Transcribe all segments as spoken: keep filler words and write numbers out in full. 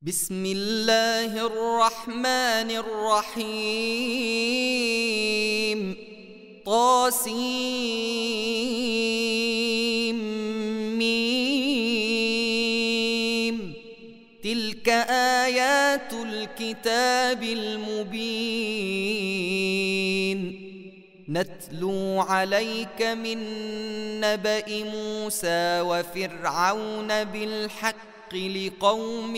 بسم الله الرحمن الرحيم طاسيم ميم تلك آيات الكتاب المبين نتلو عليك من نبأ موسى وفرعون بالحق لقوم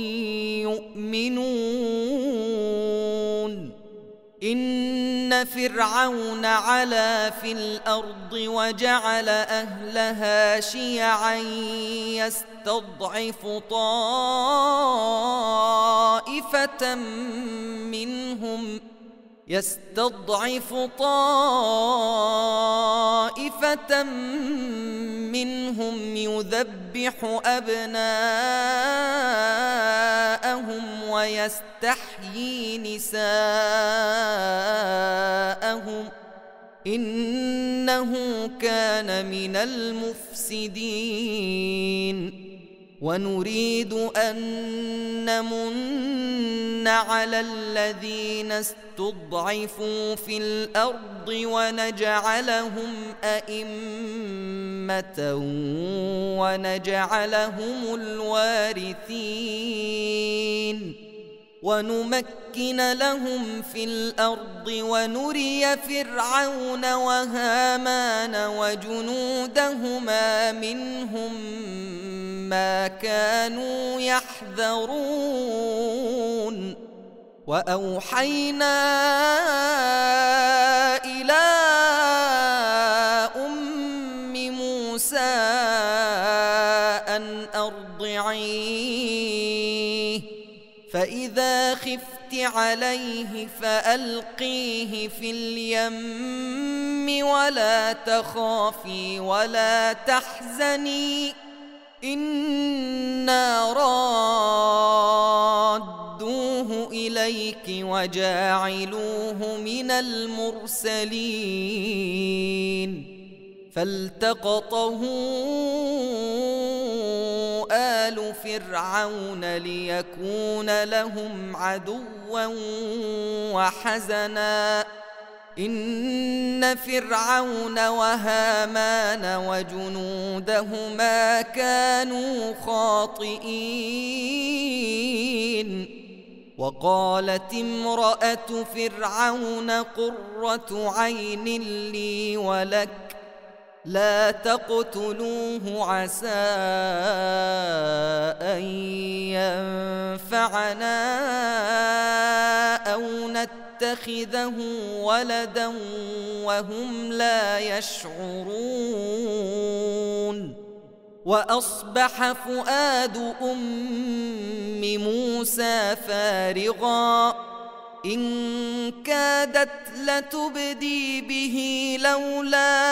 يؤمنون إن فرعون علا في الأرض وجعل أهلها شيعا يستضعف طائفة منهم يستضعف طائفة منهم يذبح أبناءهم ويستحيي نساءهم إنه كان من المفسدين ونريد أن نمن على الذين استضعفوا في الأرض ونجعلهم أئمة ونجعلهم الوارثين ونمكن لهم في الأرض ونري فرعون وهامان وجنودهما منهم ما كانوا يحذرون وأوحينا إلى أم موسى أن أرضعيه فإذا خفت عليه فألقيه في اليم ولا تخافي ولا تحزني إنا رادوه إليك وجاعلوه من المرسلين فالتقطه آل فرعون ليكون لهم عدوا وحزنا إن فرعون وهامان وجنودهما كانوا خاطئين وقالت امرأة فرعون قرة عين لي ولك لا تقتلوه عسى أن ينفعنا أو نتخذه ولدا وهم لا يشعرون وأصبح فؤاد أم موسى فارغا إن كادت لتبدي به لولا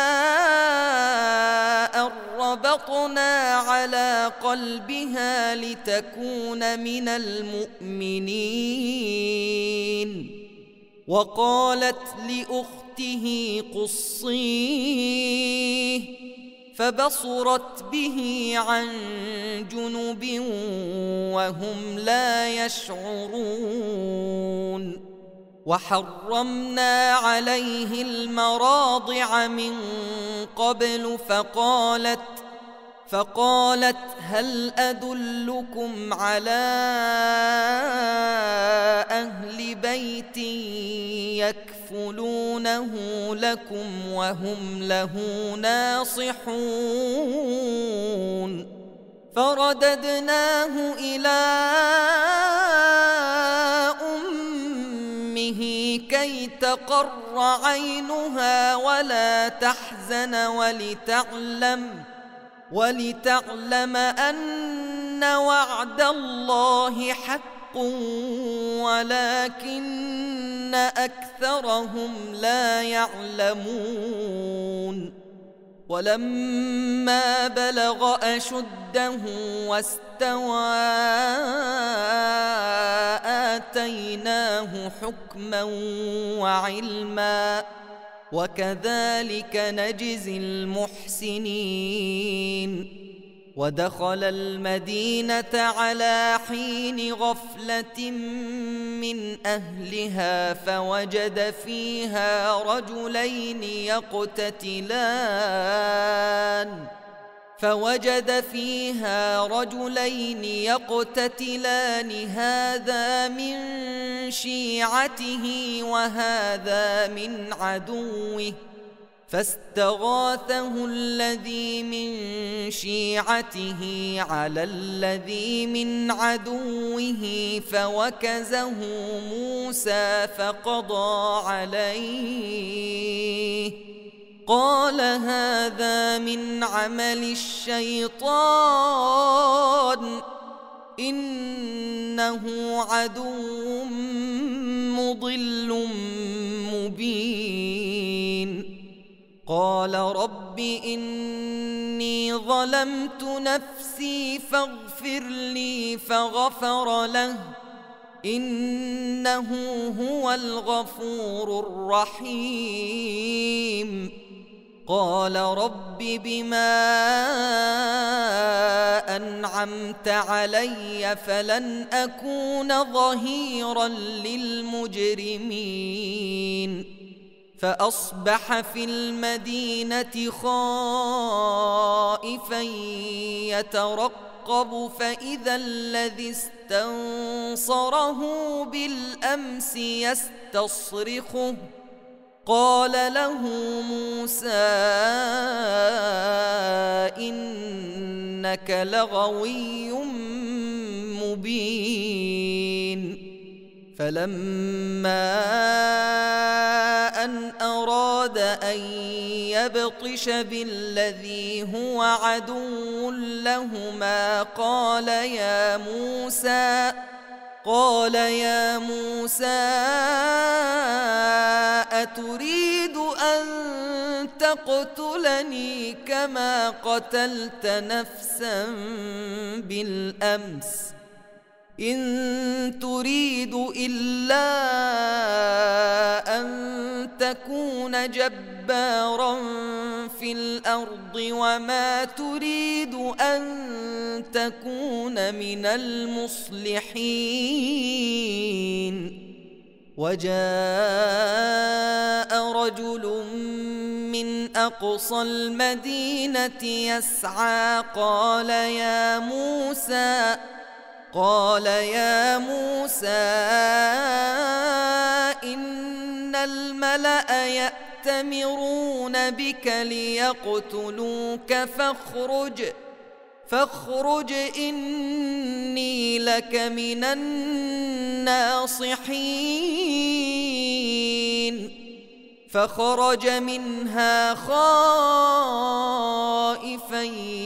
أن ربطنا على قلبها لتكون من المؤمنين وقالت لأخته قصيه فبصرت به عن جنب وهم لا يشعرون وحرمنا عليه المراضع من قبل فقالت فقالت هل أدلكم على أهل بيت يكفلونه لكم وهم له ناصحون فرددناه إلى أمه كي تقر عينها ولا تحزن ولتعلم ولتعلم أن وعد الله حق ولكن أكثرهم لا يعلمون ولما بلغ أشده واستوى آتيناه حكما وعلما وكذلك نجزي المحسنين ودخل المدينة على حين غفلة من أهلها فوجد فيها رجلين يقتتلان فوجد فيها رجلين يقتتلان هذا من شيعته وهذا من عدوه فاستغاثه الذي من شيعته على الذي من عدوه فوكزه موسى فقضى عليه قال هذا من عمل الشيطان إنه عدو مضل مبين قال رب إني ظلمت نفسي فاغفر لي فغفر له إنه هو الغفور الرحيم قال رب بما أنعمت علي فلن أكون ظهيرا للمجرمين فأصبح في المدينة خائفا يترقب فإذا الذي استنصره بالأمس يستصرخه قال له موسى إنك لغوي مبين فلما أن أراد أن يبطش بالذي هو عدو لهما قال يا موسى قال يا موسى أتريد أن تقتلني كما قتلت نفسا بالأمس إن تريد إلا أن تكون جبارا في الأرض وما تريد أن تكون من المصلحين وجاء رجل من أقصى المدينة يسعى قال يا موسى قال يا موسى إن الملأ يأتمرون بك ليقتلوك فاخرج فاخرج إني لك من الناصحين فخرج منها خائفا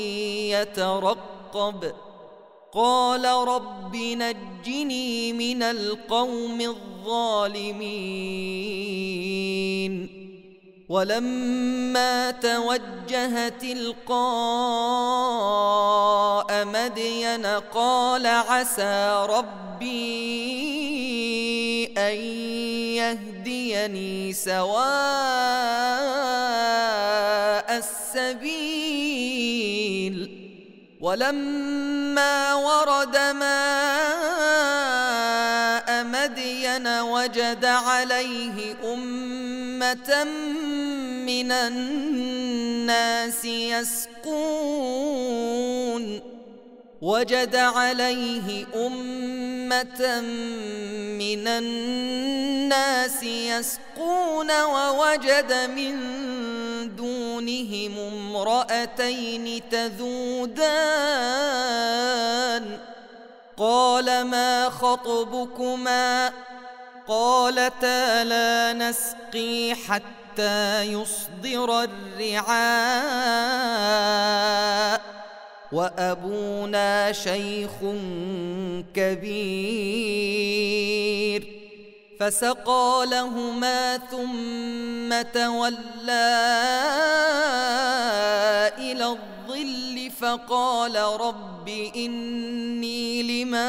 يترقب قال رب نجني من القوم الظالمين ولما توجه تلقاء مدين قال عسى ربي أن يهديني سواء السبيل ولما ورد ماء مدين وجد عليه أمة من الناس يسقون وجد عليه أمة من الناس يسقون ووجد من دونهم امرأتين تذودان قال ما خطبكما قالتا لا نسقي حتى يصدر الرعاء وأبونا شيخ كبير فسقى لهما ثم تولى إلى الظل فقال رب إني لما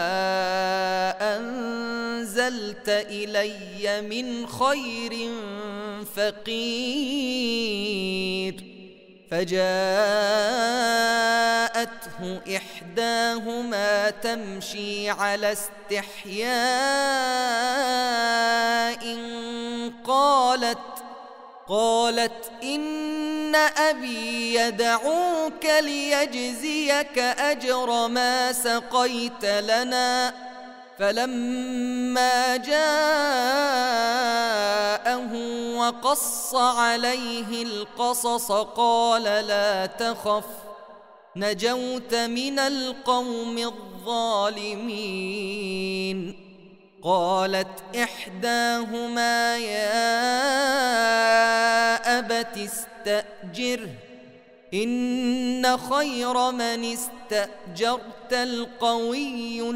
أنزلت إلي من خير فقير فجاءته إحداهما تمشي على استحياء قالت قالت إن أبي يدعوك ليجزيك أجر ما سقيت لنا. فلما جاءه وقص عليه القصص قال لا تخف نجوت من القوم الظالمين. قالت إحداهما يا أبت استأجره إن خير من استأجرت القوي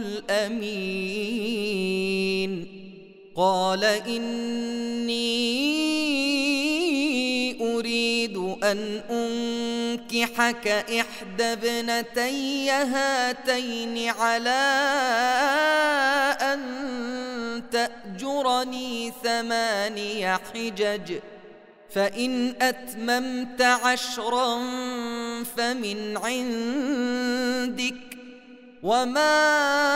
الأمين. قال إني أريد أن أنكحك إحدى ابنتي هاتين على أن تأجرني ثماني حجج فإن أتممت عشرا فمن عندك وما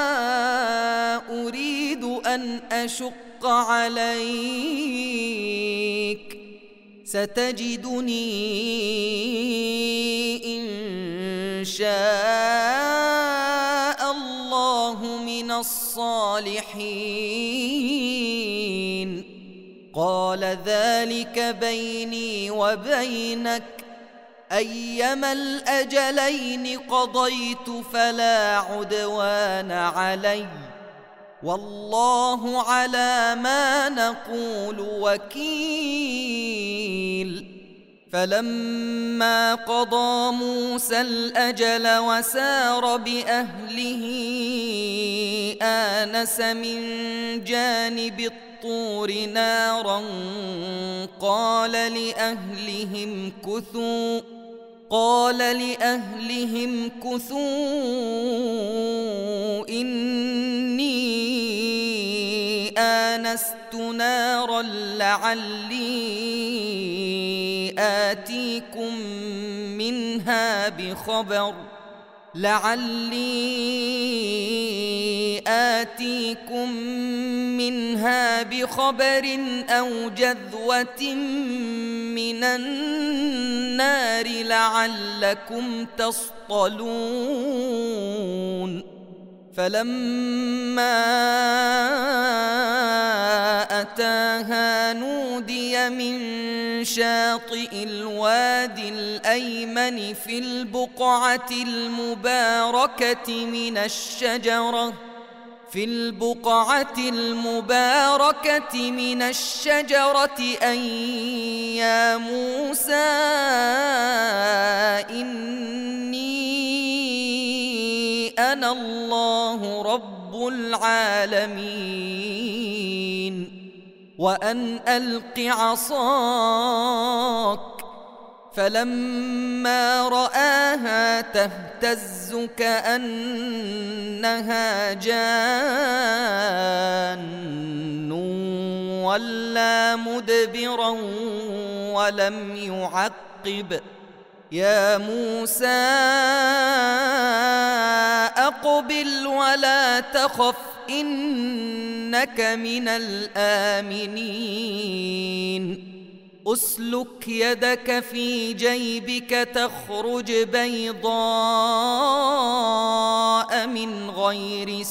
أريد أن أشق عليك ستجدني إن شاء الله من الصالحين. قال ذلك بيني وبينك أيما الأجلين قضيت فلا عدوان علي والله على ما نقول وكيل. فلما قضى موسى الأجل وسار بأهله آنس من جانب الطور نارا قال لأهلهم كثوا قال لأهلهم كثوا إني آنست نارا لعلي آتيكم منها بخبر لعلي آتيكم منها بخبر أو جذوة من النار لعلكم تصطلون. فلما أتاها نودي من شاطئ الوادي الأيمن في البقعة المباركة من الشجرة في البقعة المباركة من الشجرة أن يا موسى إني أنا الله رب العالمين وأن ألق عصاك. فلما رآها تهتز كأنها جان ولا مدبرا ولم يعقب يا موسى أقبل ولا تخف إنك من الآمنين. أسلك يدك في جيبك تخرج بيضاء من غير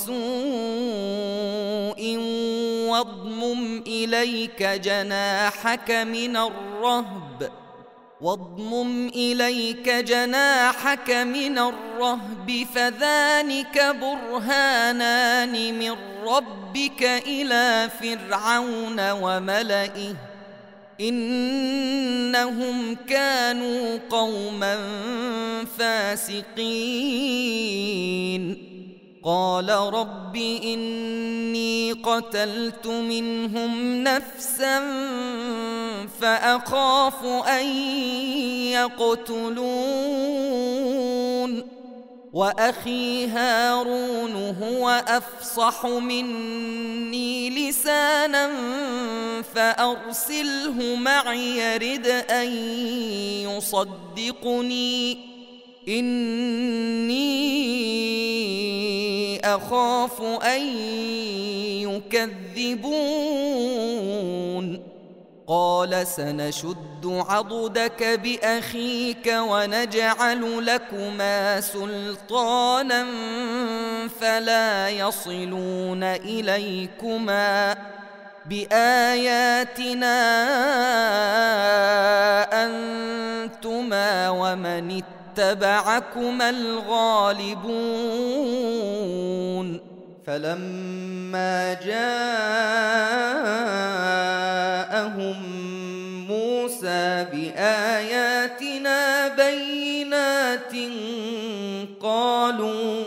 سوء واضمم إليك جناحك من الرهب واضمم إليك جناحك من الرهب فذلك برهانان من ربك إلى فرعون وملئه إنهم كانوا قوما فاسقين. قال رب إني قتلت منهم نفسا فأخاف أن يقتلون وأخي هارون هو أفصح مني لسانا فأرسله معي يرد أن يصدقني إني أخاف أن يكذبون قال سنشد عضدك بأخيك ونجعل لكما سلطانا فلا يصلون إليكما بآياتنا أنتما ومن اتبعكما الغالبون فلما جاءهم موسى بآياتنا بينات قالوا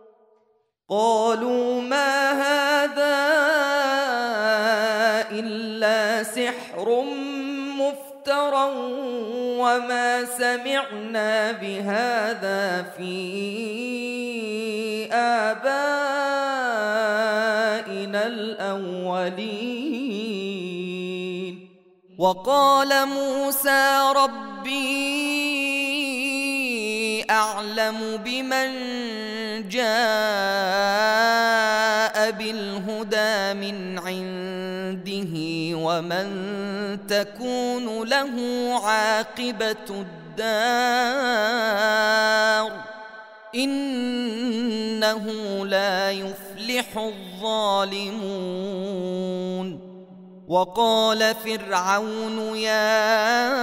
قالوا ما هذا إلا سحر مفترى وما سمعنا بهذا في آبائنا الأولين وقال موسى ربي أعلم بمن جاء بالهدى من عنده ومن تكون له عاقبة الدار إنه لا يفلح الظالمون وقال فرعون يا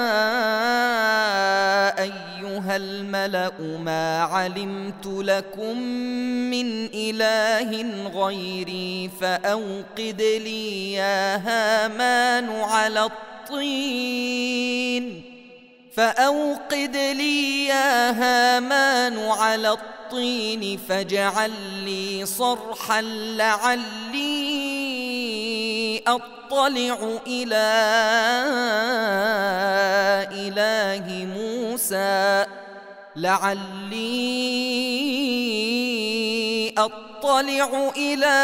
أيها الملأ ما علمت لكم من إله غيري فأوقد لي يا هامان على الطين فأوقد لي يا هامان على الطين فاجعل لي صرحا لعلي أطلع إلى إله موسى لعلي أطلع إلى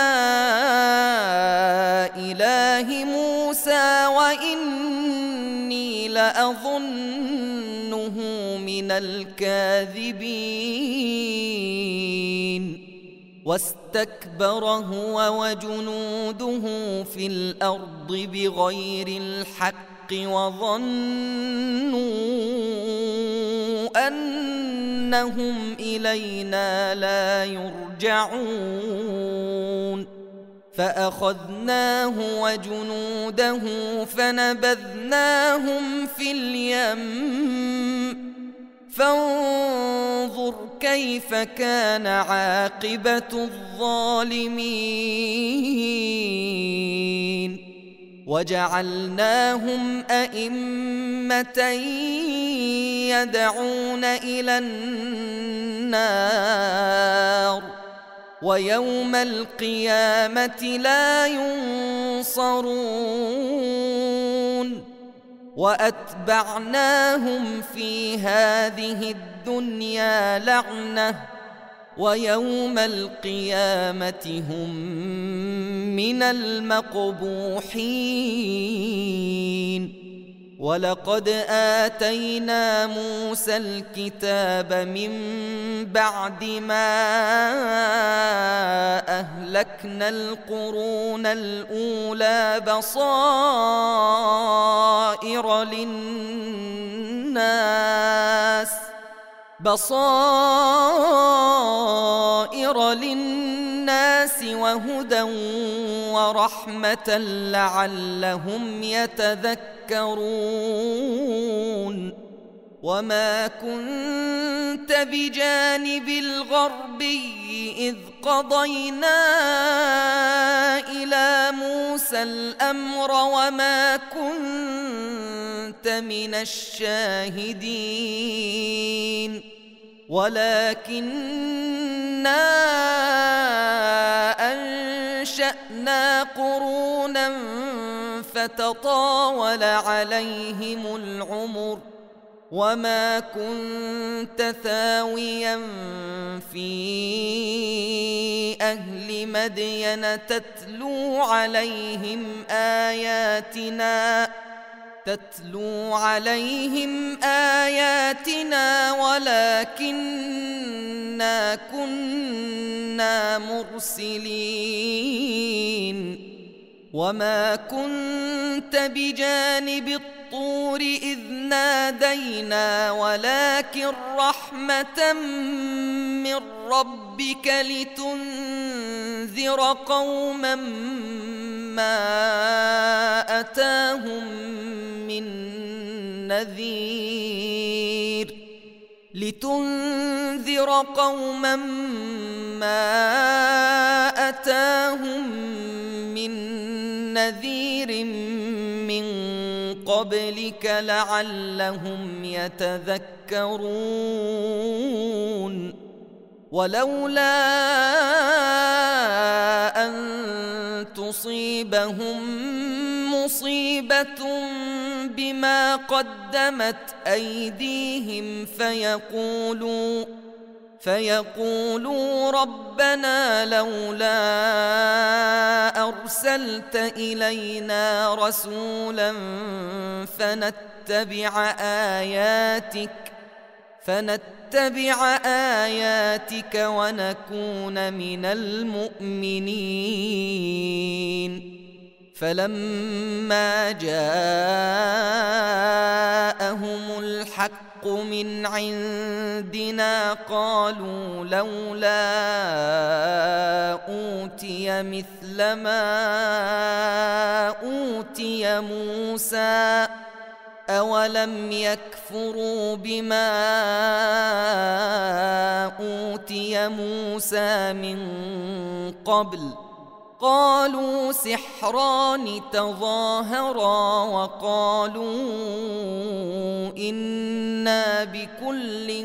إله موسى وإني لأظنه من الكاذبين واستكبر هو وجنوده في الأرض بغير الحق وظنوا أنهم إلينا لا يرجعون فأخذناه وجنوده فنبذناهم في اليم فانظر كيف كان عاقبة الظالمين وجعلناهم أئمة يدعون إلى النار ويوم القيامة لا ينصرون وأتبعناهم في هذه الدنيا لعنة ويوم القيامة هم من المقبوحين ولقد آتينا موسى الكتاب من بعد ما أهلكنا القرون الأولى بصائر للناس بصائر للناس وهدى ورحمة لعلهم يتذكرون وما كنت بجانب الغربي إذ قضينا إلى موسى الأمر وما كنت من الشاهدين ولكننا أنشأنا قرونا فتطاول عليهم العمر وما كنت ثاويا في أهل مدين تتلو عليهم آياتنا تتلو عليهم آياتنا ولكننا كنا مرسلين وما كنت بجانب الطور إذ نادينا ولكن رحمة من ربك لتنذر قوما ما أتاهم من نذير لتنذر قوما ما أتاهم من نذير من قبلك لعلهم يتذكرون ولولا أن تصيبهم مصيبة بما قدمت أيديهم فيقولوا فيقولوا ربنا لولا أرسلت إلينا رسولا فنتبع آياتك فنتبع آياتك ونكون من المؤمنين فلما جاءهم الحق من عندنا قالوا لولا أوتي مثل ما أوتي موسى أولم يكفروا بما أوتي موسى من قبل قالوا سحران تظاهرا وقالوا إنا بكل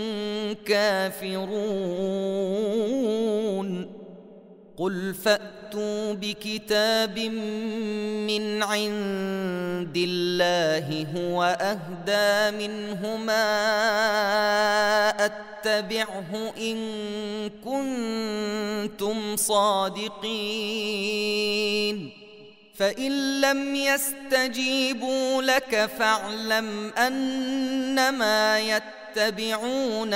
كافرون قل فأتوا بكتاب من عند الله هو أهدى منهما أتبعه إن كنتم صادقين فإن لم يستجيبوا لك فاعلم أنما يتبعون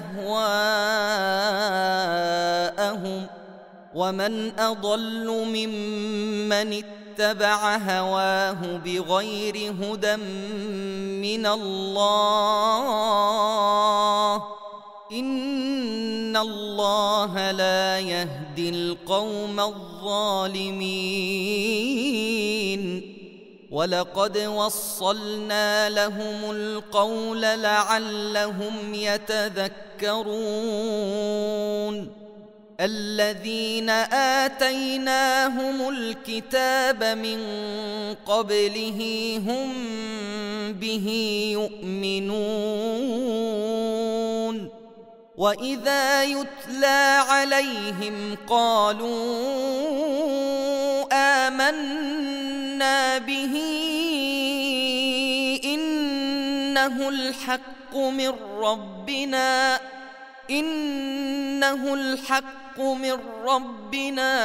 أهواءهم ومن أضل ممن اتبع هواه بغير هدى من الله إن الله لا يهدي القوم الظالمين ولقد وصلنا لهم القول لعلهم يتذكرون الذين آتيناهم الكتاب من قبله هم به يؤمنون وإذا يتلى عليهم قالوا آمنا به إنه الحق من ربنا إنه الحق من ربنا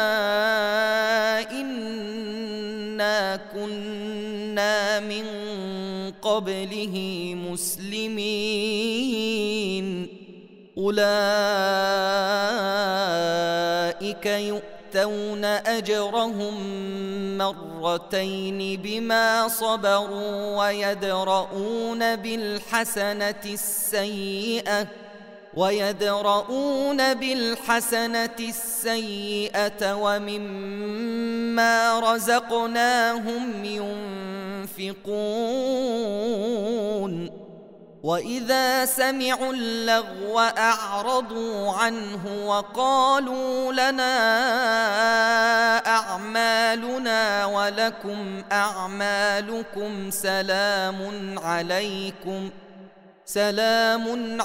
إنا كنا من قبله مسلمين أولئك يؤتون أجرهم مرتين بما صبروا ويدرؤون بالحسنة السيئة ويدرؤون بالحسنة السيئة ومما رزقناهم ينفقون وإذا سمعوا اللغو أعرضوا عنه وقالوا لنا أعمالنا ولكم أعمالكم سلام عليكم سلام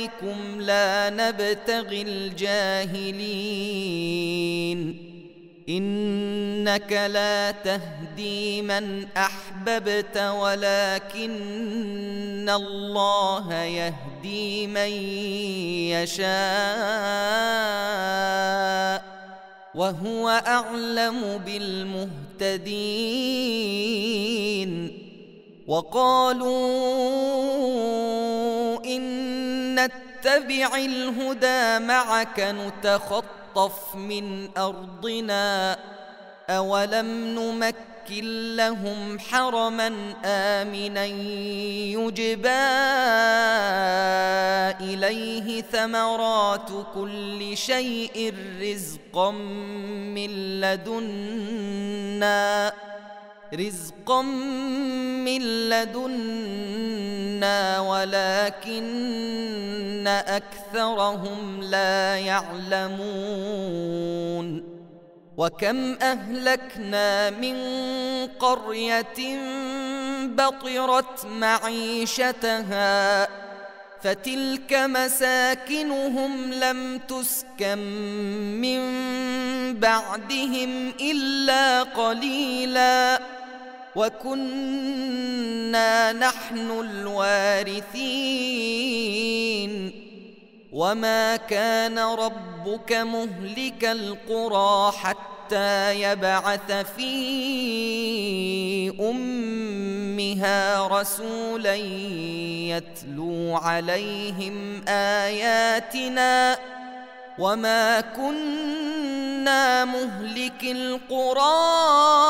عليكم لا نبتغي الجاهلين إنك لا تهدي من أحببت ولكن الله يهدي من يشاء وهو أعلم بالمهتدين. وقالوا إن نتبع الهدى معك نتخطف من أرضنا أولم نمكن لهم حرما آمنا يجبى إليه ثمرات كل شيء رزقا من لدنا رزقا من لدنا ولكن أكثرهم لا يعلمون. وكم أهلكنا من قرية بطرت معيشتها فتلك مساكنهم لم تسكن من بعدهم إلا قليلا وكنا نحن الوارثين. وما كان ربك مهلك القرى حتى يبعث في أمها رسولا يتلو عليهم آياتنا وما كنا مهلك القرى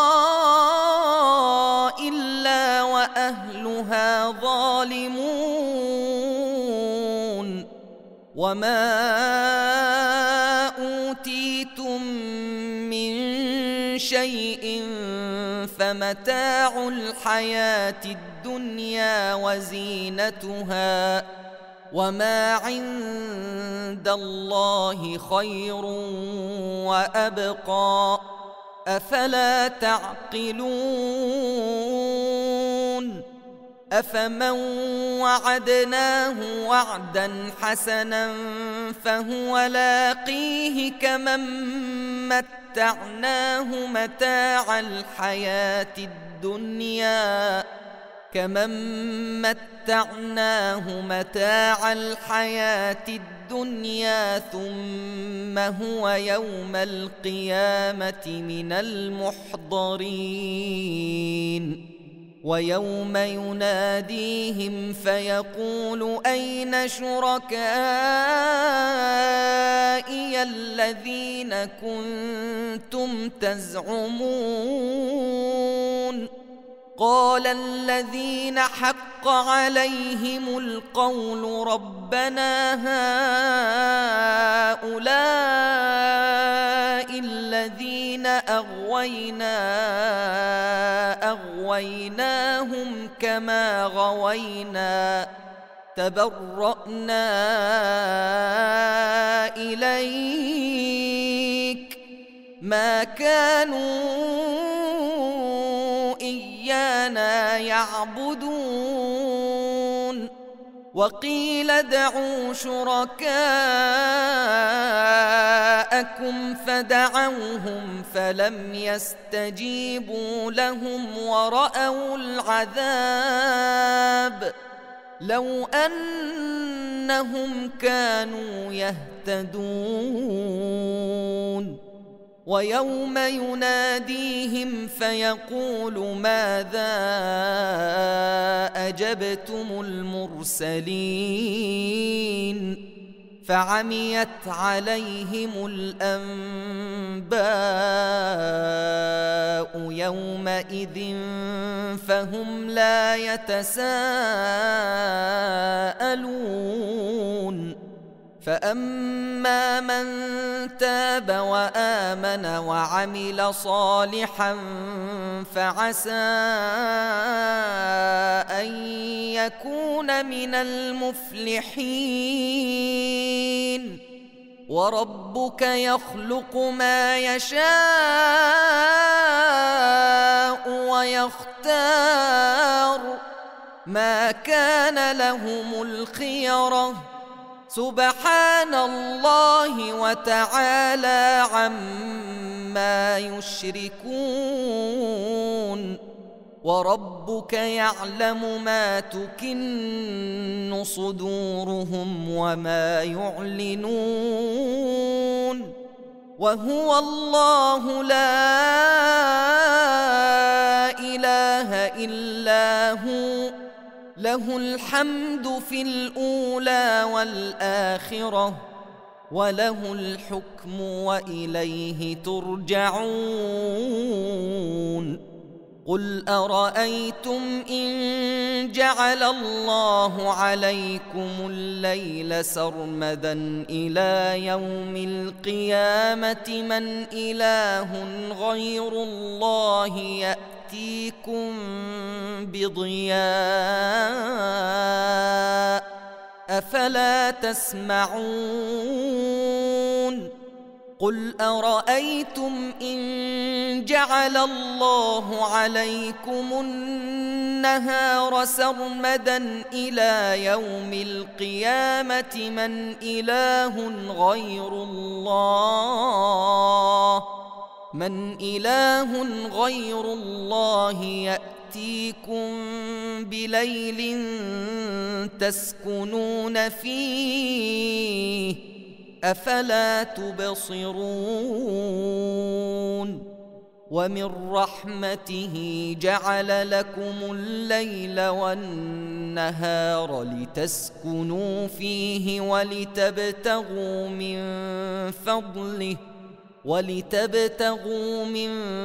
إلا وأهلها ظالمون. وما أوتيتم من شيء فمتاع الحياة الدنيا وزينتها وما عند الله خير وأبقى أفلا تعقلون. أفمن وعدناه وعدا حسنا فهو لاقيه كمن متعناه متاع الحياة الدنيا كمن متعناه متاع الحياة الدنيا ثم هو يوم القيامة من المحضرين. ويوم يناديهم فيقول أين شركائي الذين كنتم تزعمون قال الذين حق عليهم القول ربنا هؤلاء الذين أغوينا أغويناهم كما غوينا تبرأنا إليك ما كانوا إيانا يعبدون. وقيل ادعوا شركاءكم فدعوهم فلم يستجيبوا لهم ورأوا العذاب لو أنهم كانوا يهتدون. ويوم يناديهم فيقول ماذا أجبتم المرسلين فعميت عليهم الأنباء يومئذ فهم لا يتساءلون. فأما من تاب وآمن وعمل صالحا فعسى أن يكون من المفلحين. وربك يخلق ما يشاء ويختار ما كان لهم الخيرة سبحان الله وتعالى عما يشركون وربك يعلم ما تكن صدورهم وما يعلنون وهو الله لا إله إلا هو له الحمد في الأولى والآخرة وله الحكم وإليه ترجعون قل أرأيتم إن جعل الله عليكم الليل سرمدا إلى يوم القيامة من إله غير الله يأتيكم بضياء أفلا تسمعون قل أرأيتم إن جعل الله عليكم النهار سرمدا إلى يوم القيامة من إله غير الله من إله غير الله يأتيكم بليل تسكنون فيه أفلا تبصرون ومن رحمته جعل لكم الليل والنهار لتسكنوا فيه ولتبتغوا من فضله ولتبتغوا من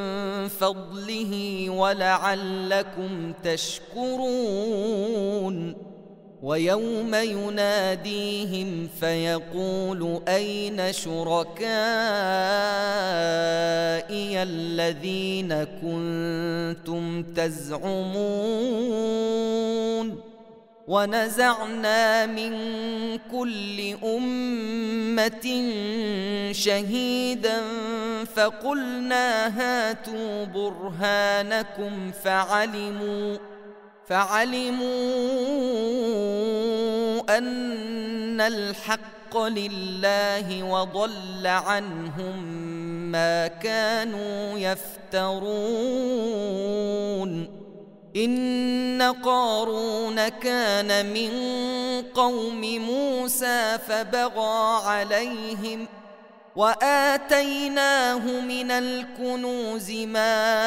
فضله ولعلكم تشكرون ويوم يناديهم فيقول أين شركائي الذين كنتم تزعمون ونزعنا من كل أمة شهيدا فقلنا هاتوا برهانكم فعلموا فعلموا أن الحق لله وضل عنهم ما كانوا يفترون إن قارون كان من قوم موسى فبغى عليهم وآتيناه من الكنوز ما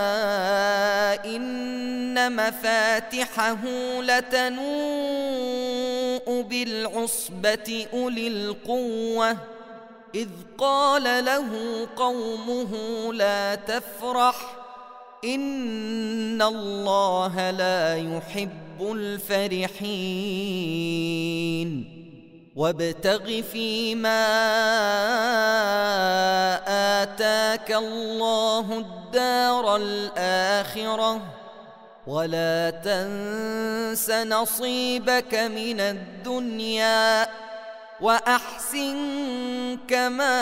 إن مفاتحه لتنوء بالعصبة أولي القوة إذ قال له قومه لا تفرح إن الله لا يحب الفرحين وابتغ فيما آتاك الله الدار الآخرة ولا تنس نصيبك من الدنيا وأحسن كما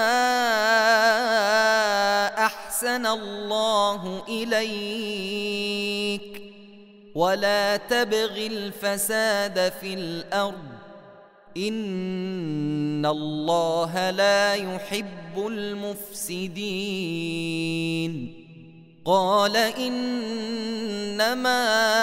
أحسن الله إليك ولا تبغ الفساد في الأرض إن الله لا يحب المفسدين قال إنما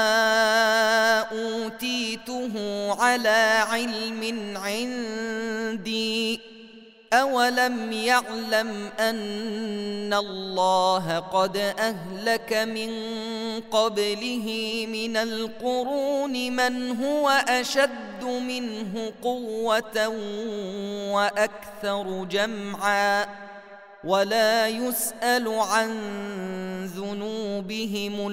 أوتيته على علم عندي أولم يعلم أن الله قد أهلك من قبله من القرون من هو أشد منه قوة وأكثر جمعا ولا يسأل عن ذنوبهم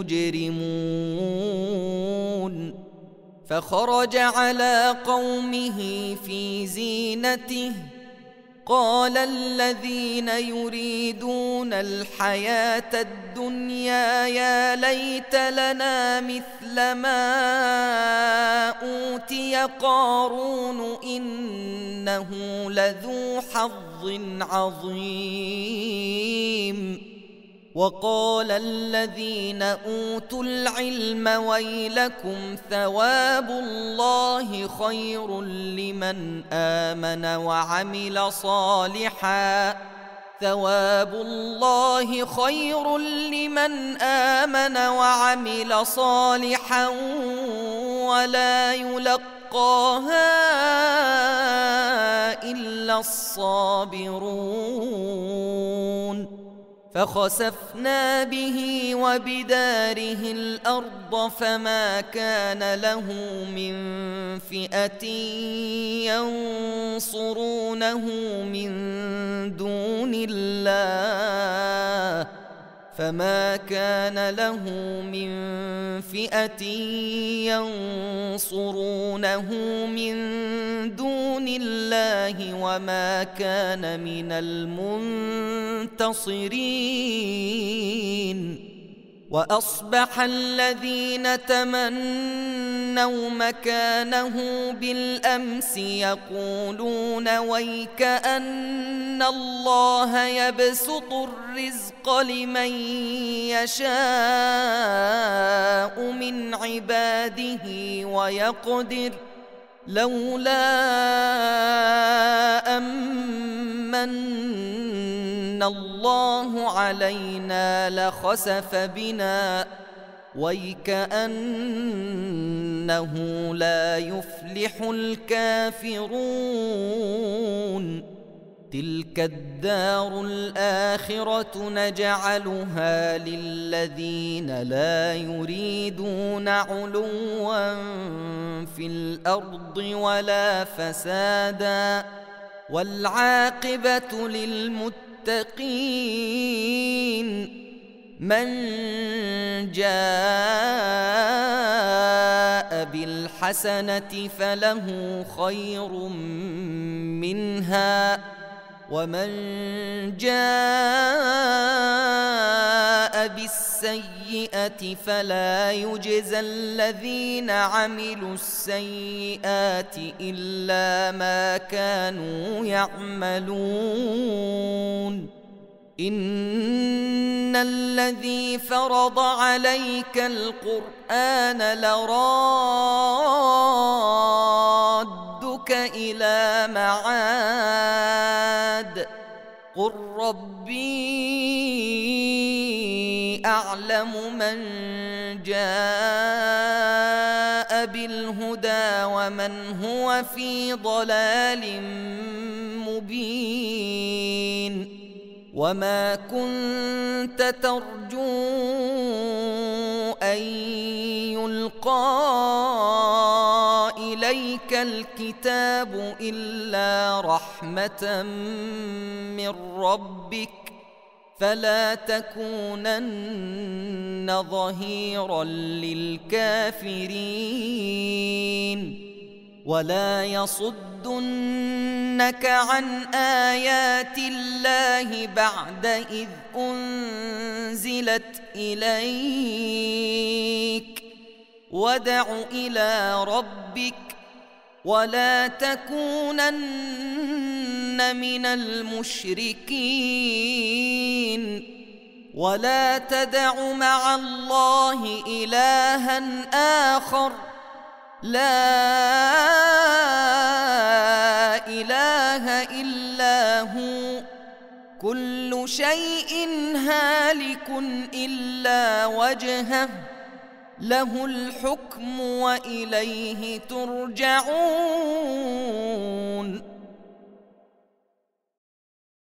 المجرمون فخرج على قومه في زينته قال الذين يريدون الحياة الدنيا يا ليت لنا مثل ما أوتي قارون إنه لذو حظ عظيم وقال الذين أوتوا العلم ويلكم ثواب الله خير لمن آمن وعمل صالحا ثواب الله خير لمن آمن وعمل صالحا ولا يلقاها إلا الصابرون فخسفنا به وبداره الأرض فما كان له من فئة ينصرونه من دون الله فما كان له من فئة ينصرونه من دون الله وما كان من المنتصرين وأصبح الذين تمنوا مكانه بالأمس يقولون ويكأن الله يبسط الرزق لمن يشاء من عباده ويقدر لولا أمن الله علينا لخسف بنا ويكأنه لا يفلح الكافرون تلك الدار الآخرة نجعلها للذين لا يريدون علوا في الأرض ولا فسادا والعاقبة للمتقين من جاء بالحسنة فله خير منها ومن جاء بالسيئة فلا يجزى الذين عملوا السيئات إلا ما كانوا يعملون إن الذي فرض عليك القرآن لرادك إلى معاد قل ربي أعلم من جاء بالهدى ومن هو في ضلال مبين وما كنت ترجو أن يلقى إليك الكتاب إلا رحمة من ربك فلا تكونن ظهيرا للكافرين ولا يصدنك عن آيات الله بعد إذ أنزلت إليك وادع إلى ربك ولا تكونن من المشركين ولا تدع مع الله إلها آخر لا إله إلا هو كل شيء هالك إلا وجهه له الحكم وإليه ترجعون